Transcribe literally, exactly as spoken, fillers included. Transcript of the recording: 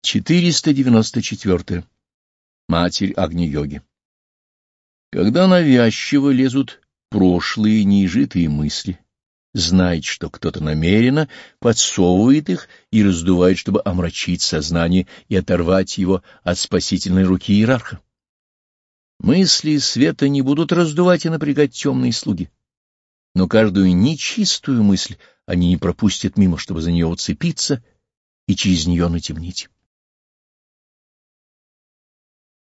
четыреста девяносто четыре. Матерь Агни-йоги. Когда навязчиво лезут прошлые неизжитые мысли, знайте, что кто-то намеренно подсовывает их и раздувает, чтобы омрачить сознание и оторвать его от спасительной руки иерарха. Мысли света не будут раздувать и напрягать темные слуги, но каждую нечистую мысль они не пропустят мимо, чтобы за нее уцепиться и через нее натемнить.